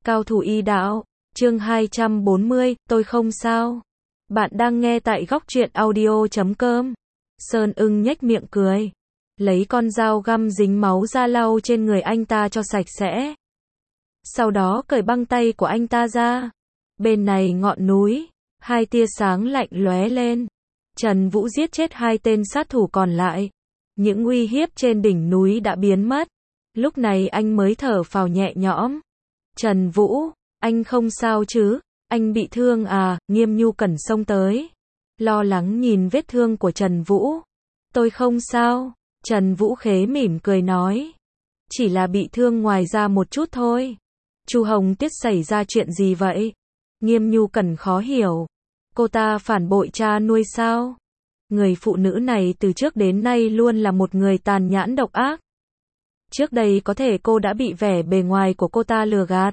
Cao thủ y đạo, chương 240, tôi không sao. Bạn đang nghe tại góc truyện audio.com. Sơn ưng nhếch miệng cười. Lấy con dao găm dính máu ra lau trên người anh ta cho sạch sẽ. Sau đó cởi băng tay của anh ta ra. Bên này ngọn núi, hai tia sáng lạnh lóe lên. Trần Vũ giết chết hai tên sát thủ còn lại. Những uy hiếp trên đỉnh núi đã biến mất. Lúc này anh mới thở phào nhẹ nhõm. Trần Vũ, anh không sao chứ? Anh bị thương à? Nghiêm Nhu Cẩn xông tới. Lo lắng nhìn vết thương của Trần Vũ. Tôi không sao. Trần Vũ khế mỉm cười nói. Chỉ là bị thương ngoài da một chút thôi. Chu Hồng Tuyết xảy ra chuyện gì vậy? Nghiêm Nhu Cẩn khó hiểu. Cô ta phản bội cha nuôi sao? Người phụ nữ này từ trước đến nay luôn là một người tàn nhẫn độc ác. Trước đây có thể cô đã bị vẻ bề ngoài của cô ta lừa gạt.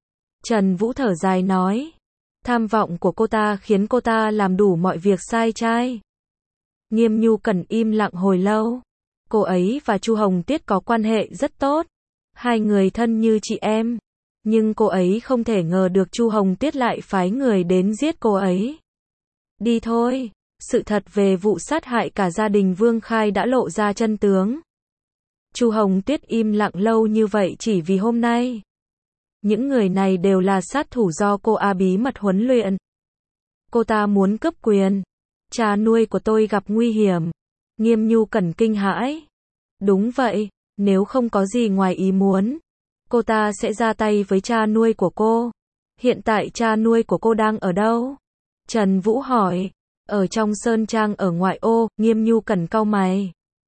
Trần Vũ thở dài nói. Tham vọng của cô ta khiến cô ta làm đủ mọi việc sai trái. Nghiêm Nhu Cẩn im lặng hồi lâu. Cô ấy và Chu Hồng Tuyết có quan hệ rất tốt. Hai người thân như chị em. Nhưng cô ấy không thể ngờ được Chu Hồng Tuyết lại phái người đến giết cô ấy. Đi thôi. Sự thật về vụ sát hại cả gia đình Vương Khai đã lộ ra chân tướng. Chu Hồng Tuyết im lặng lâu như vậy chỉ vì hôm nay. Những người này đều là sát thủ do cô bí mật huấn luyện. Cô ta muốn cướp quyền. Cha nuôi của tôi gặp nguy hiểm. Nghiêm Nhu Cẩn kinh hãi. Đúng vậy, nếu không có gì ngoài ý muốn, cô ta sẽ ra tay với cha nuôi của cô. Hiện tại cha nuôi của cô đang ở đâu? Trần Vũ hỏi. Ở trong sơn trang ở ngoại ô. Nghiêm Nhu Cẩn cau mày.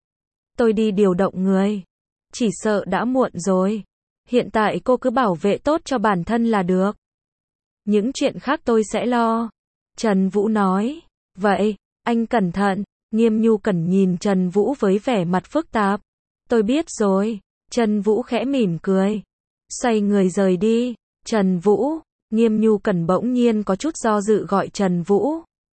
Tôi đi điều động người. Chỉ sợ đã muộn rồi. Hiện tại cô cứ bảo vệ tốt cho bản thân là được. Những chuyện khác tôi sẽ lo. Trần Vũ nói. Vậy, anh cẩn thận. Nghiêm Nhu Cẩn nhìn Trần Vũ với vẻ mặt phức tạp. Tôi biết rồi. Trần Vũ khẽ mỉm cười. Xoay người rời đi. Trần Vũ. Nghiêm Nhu Cẩn bỗng nhiên có chút do dự gọi Trần Vũ.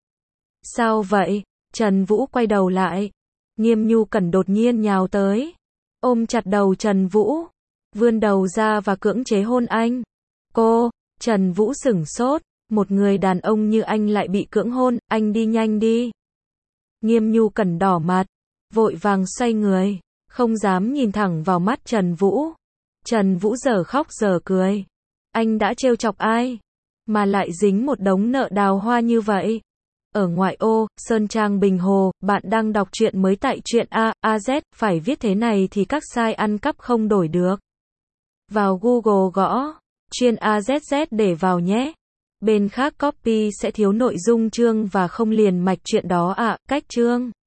Sao vậy? Trần Vũ quay đầu lại. Nghiêm Nhu Cẩn đột nhiên nhào tới. Ôm chặt đầu Trần Vũ. Vươn đầu ra và cưỡng chế hôn anh. Cô, Trần Vũ sửng sốt. Một người đàn ông như anh lại bị cưỡng hôn. Anh đi nhanh đi. Nghiêm Nhu Cẩn đỏ mặt. Vội vàng xoay người. Không dám nhìn thẳng vào mắt Trần Vũ. Trần Vũ giờ khóc giờ cười. Anh đã trêu chọc ai? Mà lại dính một đống nợ đào hoa như vậy. Ở ngoại ô, Sơn Trang Bình Hồ, bạn đang đọc truyện mới tại truyện AZ, phải viết thế này thì các site ăn cắp không đổi được. Vào Google gõ, chuyên AZZ để vào nhé. Bên khác copy sẽ thiếu nội dung chương và không liền mạch truyện đó ạ, cách chương.